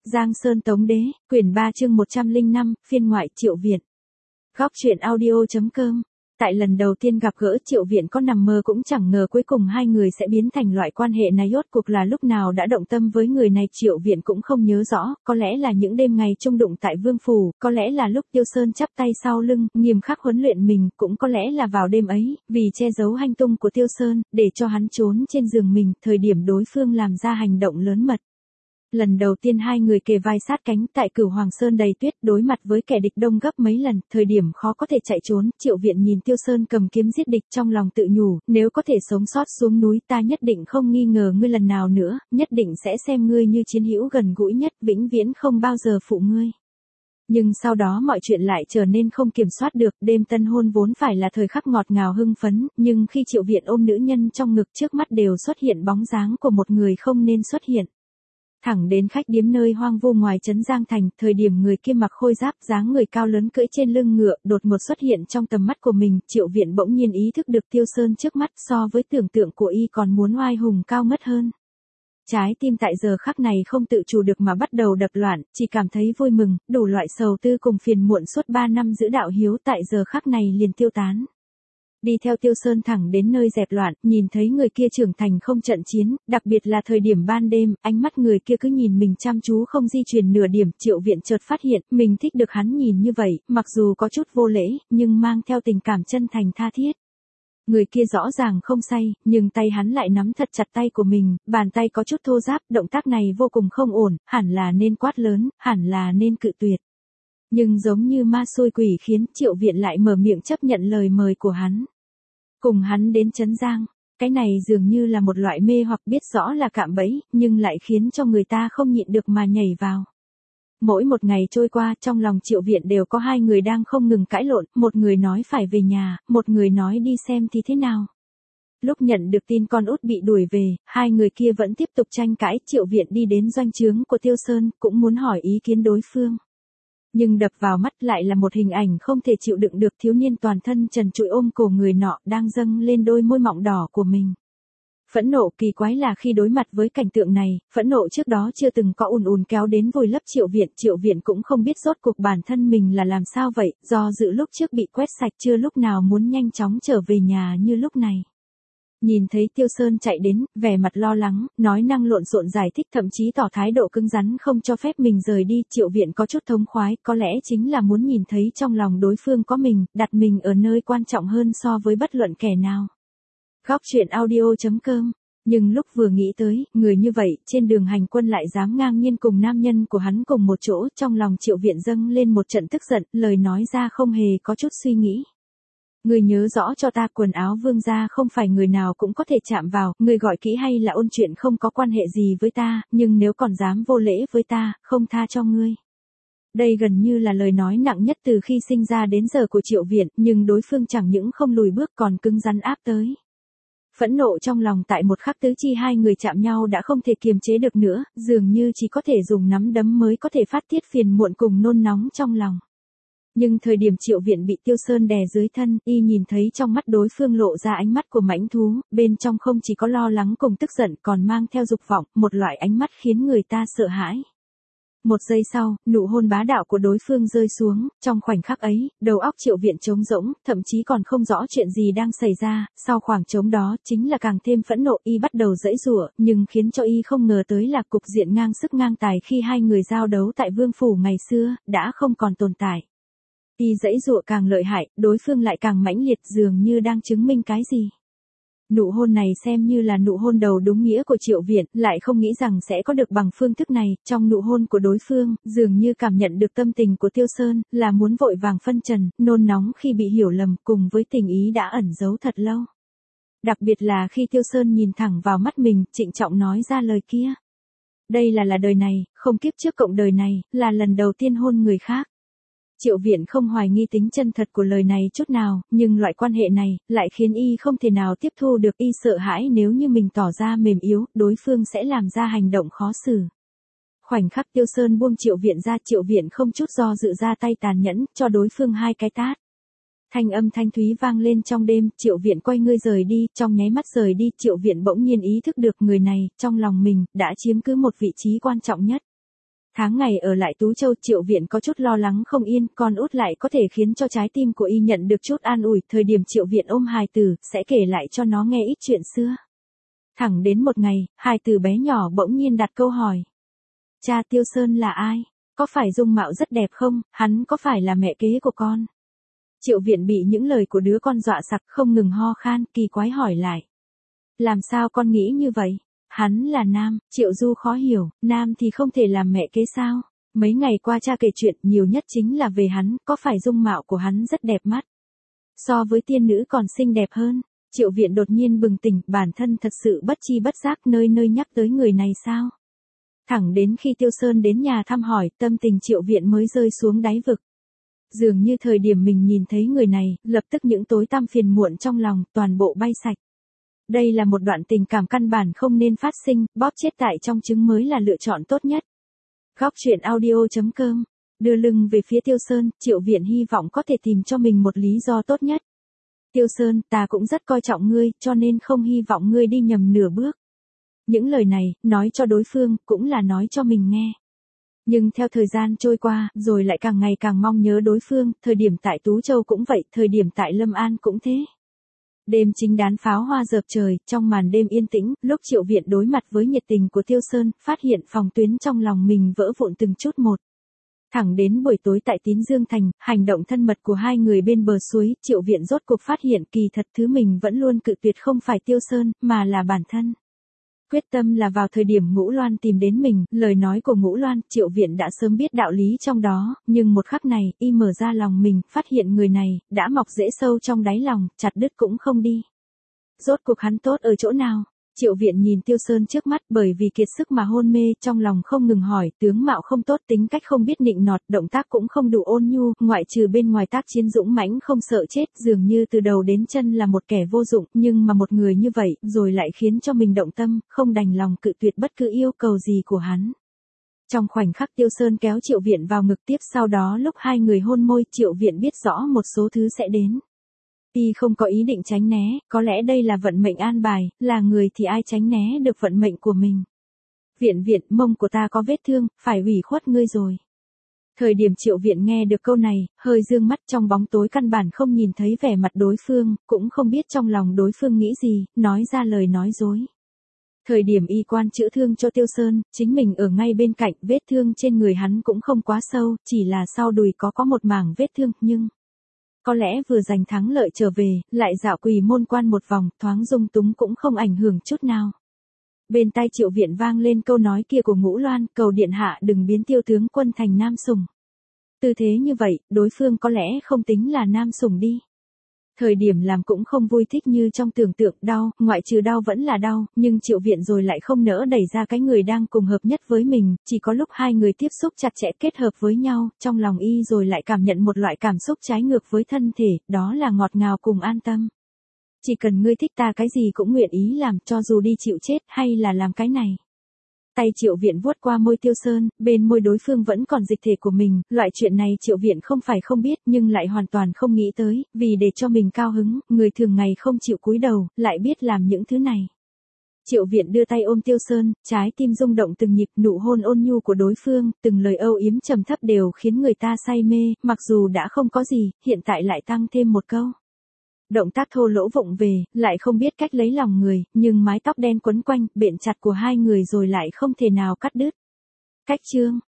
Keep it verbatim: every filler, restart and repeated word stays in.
Giang Sơn Tống Đế, quyển ba chương một trăm lẻ năm, phiên ngoại Triệu Viện. Góc truyện audio.com. Tại lần đầu tiên gặp gỡ Triệu Viện có nằm mơ cũng chẳng ngờ cuối cùng hai người sẽ biến thành loại quan hệ này, rốt cuộc là lúc nào đã động tâm với người này Triệu Viện cũng không nhớ rõ, có lẽ là những đêm ngày chung đụng tại Vương Phủ, có lẽ là lúc Tiêu Sơn chắp tay sau lưng, nghiêm khắc huấn luyện mình, cũng có lẽ là vào đêm ấy, vì che giấu hành tung của Tiêu Sơn, để cho hắn trốn trên giường mình, thời điểm đối phương làm ra hành động lớn mật. Lần đầu tiên hai người kề vai sát cánh tại Cửu Hoàng Sơn đầy tuyết, đối mặt với kẻ địch đông gấp mấy lần, thời điểm khó có thể chạy trốn, Triệu Viện nhìn Tiêu Sơn cầm kiếm giết địch, trong lòng tự nhủ, nếu có thể sống sót xuống núi ta nhất định không nghi ngờ ngươi lần nào nữa, nhất định sẽ xem ngươi như chiến hữu gần gũi nhất, vĩnh viễn không bao giờ phụ ngươi. Nhưng sau đó mọi chuyện lại trở nên không kiểm soát được, đêm tân hôn vốn phải là thời khắc ngọt ngào hưng phấn, nhưng khi Triệu Viện ôm nữ nhân trong ngực trước mắt đều xuất hiện bóng dáng của một người không nên xuất hiện. Thẳng đến khách điếm nơi hoang vu ngoài trấn Giang Thành, thời điểm người kia mặc khôi giáp, dáng người cao lớn cưỡi trên lưng ngựa, đột ngột xuất hiện trong tầm mắt của mình, Triệu Viện bỗng nhiên ý thức được Tiêu Sơn trước mắt so với tưởng tượng của y còn muốn oai hùng cao ngất hơn. Trái tim tại giờ khắc này không tự chủ được mà bắt đầu đập loạn, chỉ cảm thấy vui mừng, đủ loại sầu tư cùng phiền muộn suốt ba năm giữ đạo hiếu tại giờ khắc này liền tiêu tán. Đi theo Tiêu Sơn thẳng đến nơi dẹp loạn, nhìn thấy người kia trưởng thành không trận chiến, đặc biệt là thời điểm ban đêm, ánh mắt người kia cứ nhìn mình chăm chú không di chuyển nửa điểm, Triệu Viện chợt phát hiện, mình thích được hắn nhìn như vậy, mặc dù có chút vô lễ, nhưng mang theo tình cảm chân thành tha thiết. Người kia rõ ràng không say, nhưng tay hắn lại nắm thật chặt tay của mình, bàn tay có chút thô ráp, động tác này vô cùng không ổn, hẳn là nên quát lớn, hẳn là nên cự tuyệt. Nhưng giống như ma xui quỷ khiến Triệu Viện lại mở miệng chấp nhận lời mời của hắn. Cùng hắn đến trấn Giang, cái này dường như là một loại mê hoặc, biết rõ là cạm bẫy, nhưng lại khiến cho người ta không nhịn được mà nhảy vào. Mỗi một ngày trôi qua, trong lòng Triệu Viện đều có hai người đang không ngừng cãi lộn, một người nói phải về nhà, một người nói đi xem thì thế nào. Lúc nhận được tin con út bị đuổi về, hai người kia vẫn tiếp tục tranh cãi, Triệu Viện đi đến doanh trướng của Tiêu Sơn, cũng muốn hỏi ý kiến đối phương. Nhưng đập vào mắt lại là một hình ảnh không thể chịu đựng được, thiếu niên toàn thân trần trụi ôm cổ người nọ đang dâng lên đôi môi mọng đỏ của mình. Phẫn nộ kỳ quái là khi đối mặt với cảnh tượng này, phẫn nộ trước đó chưa từng có ùn ùn kéo đến vùi lấp Triệu Viện, Triệu Viện cũng không biết rốt cuộc bản thân mình là làm sao vậy, do dự lúc trước bị quét sạch chưa lúc nào muốn nhanh chóng trở về nhà như lúc này. Nhìn thấy Tiêu Sơn chạy đến, vẻ mặt lo lắng, nói năng lộn xộn giải thích, thậm chí tỏ thái độ cứng rắn không cho phép mình rời đi, Triệu Viện có chút thống khoái, có lẽ chính là muốn nhìn thấy trong lòng đối phương có mình, đặt mình ở nơi quan trọng hơn so với bất luận kẻ nào. Góc truyện audio.com. Nhưng lúc vừa nghĩ tới, người như vậy, trên đường hành quân lại dám ngang nhiên cùng nam nhân của hắn cùng một chỗ, trong lòng Triệu Viện dâng lên một trận tức giận, lời nói ra không hề có chút suy nghĩ. Ngươi nhớ rõ cho ta, quần áo vương gia không phải người nào cũng có thể chạm vào, ngươi gọi kỹ hay là ôn chuyện không có quan hệ gì với ta, nhưng nếu còn dám vô lễ với ta, không tha cho ngươi. Đây gần như là lời nói nặng nhất từ khi sinh ra đến giờ của Triệu Viện, nhưng đối phương chẳng những không lùi bước còn cứng rắn áp tới. Phẫn nộ trong lòng tại một khắc tứ chi hai người chạm nhau đã không thể kiềm chế được nữa, dường như chỉ có thể dùng nắm đấm mới có thể phát tiết phiền muộn cùng nôn nóng trong lòng. Nhưng thời điểm Triệu Viện bị Tiêu Sơn đè dưới thân, y nhìn thấy trong mắt đối phương lộ ra ánh mắt của mãnh thú, bên trong không chỉ có lo lắng cùng tức giận còn mang theo dục vọng, một loại ánh mắt khiến người ta sợ hãi. Một giây sau, nụ hôn bá đạo của đối phương rơi xuống, trong khoảnh khắc ấy, đầu óc Triệu Viện trống rỗng, thậm chí còn không rõ chuyện gì đang xảy ra, sau khoảng trống đó, chính là càng thêm phẫn nộ, y bắt đầu giãy giụa, nhưng khiến cho y không ngờ tới là cục diện ngang sức ngang tài khi hai người giao đấu tại Vương Phủ ngày xưa, đã không còn tồn tại. Y giãy giụa càng lợi hại, đối phương lại càng mãnh liệt, dường như đang chứng minh cái gì. Nụ hôn này xem như là nụ hôn đầu đúng nghĩa của Triệu Viện, lại không nghĩ rằng sẽ có được bằng phương thức này, trong nụ hôn của đối phương, dường như cảm nhận được tâm tình của Tiêu Sơn, là muốn vội vàng phân trần, nôn nóng khi bị hiểu lầm, cùng với tình ý đã ẩn giấu thật lâu. Đặc biệt là khi Tiêu Sơn nhìn thẳng vào mắt mình, trịnh trọng nói ra lời kia. Đây là là đời này, không kiếp trước cộng đời này, là lần đầu tiên hôn người khác. Triệu Viện không hoài nghi tính chân thật của lời này chút nào, nhưng loại quan hệ này, lại khiến y không thể nào tiếp thu được, y sợ hãi nếu như mình tỏ ra mềm yếu, đối phương sẽ làm ra hành động khó xử. Khoảnh khắc Tiêu Sơn buông Triệu Viện ra, Triệu Viện không chút do dự ra tay tàn nhẫn, cho đối phương hai cái tát. Thanh âm thanh thúy vang lên trong đêm, Triệu Viện quay ngươi rời đi, trong nháy mắt rời đi, Triệu Viện bỗng nhiên ý thức được người này, trong lòng mình, đã chiếm cứ một vị trí quan trọng nhất. Tháng ngày ở lại Tú Châu, Triệu Viện có chút lo lắng không yên, con út lại có thể khiến cho trái tim của y nhận được chút an ủi, thời điểm Triệu Viện ôm hài tử, sẽ kể lại cho nó nghe ít chuyện xưa. Thẳng đến một ngày, hài tử bé nhỏ bỗng nhiên đặt câu hỏi. Cha, Tiêu Sơn là ai? Có phải dung mạo rất đẹp không? Hắn có phải là mẹ kế của con? Triệu Viện bị những lời của đứa con dọa sặc, không ngừng ho khan, kỳ quái hỏi lại. Làm sao con nghĩ như vậy? Hắn là nam. Triệu Du khó hiểu, nam thì không thể làm mẹ kế sao? Mấy ngày qua cha kể chuyện nhiều nhất chính là về hắn, có phải dung mạo của hắn rất đẹp mắt? So với tiên nữ còn xinh đẹp hơn. Triệu Viện đột nhiên bừng tỉnh, bản thân thật sự bất chi bất giác nơi nơi nhắc tới người này sao? Thẳng đến khi Tiêu Sơn đến nhà thăm hỏi, tâm tình Triệu Viện mới rơi xuống đáy vực. Dường như thời điểm mình nhìn thấy người này, lập tức những tối tăm phiền muộn trong lòng, toàn bộ bay sạch. Đây là một đoạn tình cảm căn bản không nên phát sinh, bóp chết tại trong trứng mới là lựa chọn tốt nhất. Góc truyện audio chấm com. Đưa lưng về phía Tiêu Sơn, Triệu Viện hy vọng có thể tìm cho mình một lý do tốt nhất. Tiêu Sơn, ta cũng rất coi trọng ngươi, cho nên không hy vọng ngươi đi nhầm nửa bước. Những lời này, nói cho đối phương, cũng là nói cho mình nghe. Nhưng theo thời gian trôi qua, rồi lại càng ngày càng mong nhớ đối phương, thời điểm tại Tú Châu cũng vậy, thời điểm tại Lâm An cũng thế. Đêm chính đán pháo hoa dợp trời, trong màn đêm yên tĩnh, lúc Triệu Viện đối mặt với nhiệt tình của Tiêu Sơn, phát hiện phòng tuyến trong lòng mình vỡ vụn từng chút một. Thẳng đến buổi tối tại Tín Dương Thành, hành động thân mật của hai người bên bờ suối, Triệu Viện rốt cuộc phát hiện kỳ thật thứ mình vẫn luôn cự tuyệt không phải Tiêu Sơn, mà là bản thân. Quyết tâm là vào thời điểm Ngũ Loan tìm đến mình, lời nói của Ngũ Loan, Triệu Viện đã sớm biết đạo lý trong đó, nhưng một khắc này, y mở ra lòng mình, phát hiện người này, đã mọc rễ sâu trong đáy lòng, chặt đứt cũng không đi. Rốt cuộc hắn tốt ở chỗ nào? Triệu Viện nhìn Tiêu Sơn trước mắt, bởi vì kiệt sức mà hôn mê, trong lòng không ngừng hỏi, tướng mạo không tốt, tính cách không biết nịnh nọt, động tác cũng không đủ ôn nhu, ngoại trừ bên ngoài tác chiến dũng mãnh không sợ chết, dường như từ đầu đến chân là một kẻ vô dụng, nhưng mà một người như vậy, rồi lại khiến cho mình động tâm, không đành lòng cự tuyệt bất cứ yêu cầu gì của hắn. Trong khoảnh khắc Tiêu Sơn kéo Triệu Viện vào ngực, tiếp sau đó lúc hai người hôn môi, Triệu Viện biết rõ một số thứ sẽ đến. Y không có ý định tránh né, có lẽ đây là vận mệnh an bài, là người thì ai tránh né được vận mệnh của mình. Viện Viện, mông của ta có vết thương, phải ủy khuất ngươi rồi. Thời điểm Triệu Viện nghe được câu này, hơi dương mắt, trong bóng tối căn bản không nhìn thấy vẻ mặt đối phương, cũng không biết trong lòng đối phương nghĩ gì, nói ra lời nói dối. Thời điểm y quan chữa thương cho Tiêu Sơn, chính mình ở ngay bên cạnh, vết thương trên người hắn cũng không quá sâu, chỉ là sau đùi có có một mảng vết thương, nhưng... Có lẽ vừa giành thắng lợi trở về, lại dạo Quỳ Môn Quan một vòng, thoáng dung túng cũng không ảnh hưởng chút nào. Bên tai Triệu Viện vang lên câu nói kia của Ngũ Loan, cầu điện hạ đừng biến Tiêu tướng quân thành nam sủng. Tư thế như vậy, đối phương có lẽ không tính là nam sủng đi. Thời điểm làm cũng không vui thích như trong tưởng tượng, đau, ngoại trừ đau vẫn là đau, nhưng Triệu Viện rồi lại không nỡ đẩy ra cái người đang cùng hợp nhất với mình, chỉ có lúc hai người tiếp xúc chặt chẽ kết hợp với nhau, trong lòng y rồi lại cảm nhận một loại cảm xúc trái ngược với thân thể, đó là ngọt ngào cùng an tâm. Chỉ cần ngươi thích ta cái gì cũng nguyện ý làm, cho dù đi chịu chết hay là làm cái này. Tay Triệu Viện vuốt qua môi Tiêu Sơn, bên môi đối phương vẫn còn dịch thể của mình, loại chuyện này Triệu Viện không phải không biết nhưng lại hoàn toàn không nghĩ tới, vì để cho mình cao hứng, người thường ngày không chịu cúi đầu, lại biết làm những thứ này. Triệu Viện đưa tay ôm Tiêu Sơn, trái tim rung động từng nhịp, nụ hôn ôn nhu của đối phương, từng lời âu yếm trầm thấp đều khiến người ta say mê, mặc dù đã không có gì, hiện tại lại tăng thêm một câu. Động tác thô lỗ vụng về, lại không biết cách lấy lòng người, nhưng mái tóc đen quấn quanh, bện chặt của hai người rồi lại không thể nào cắt đứt. Cách chương,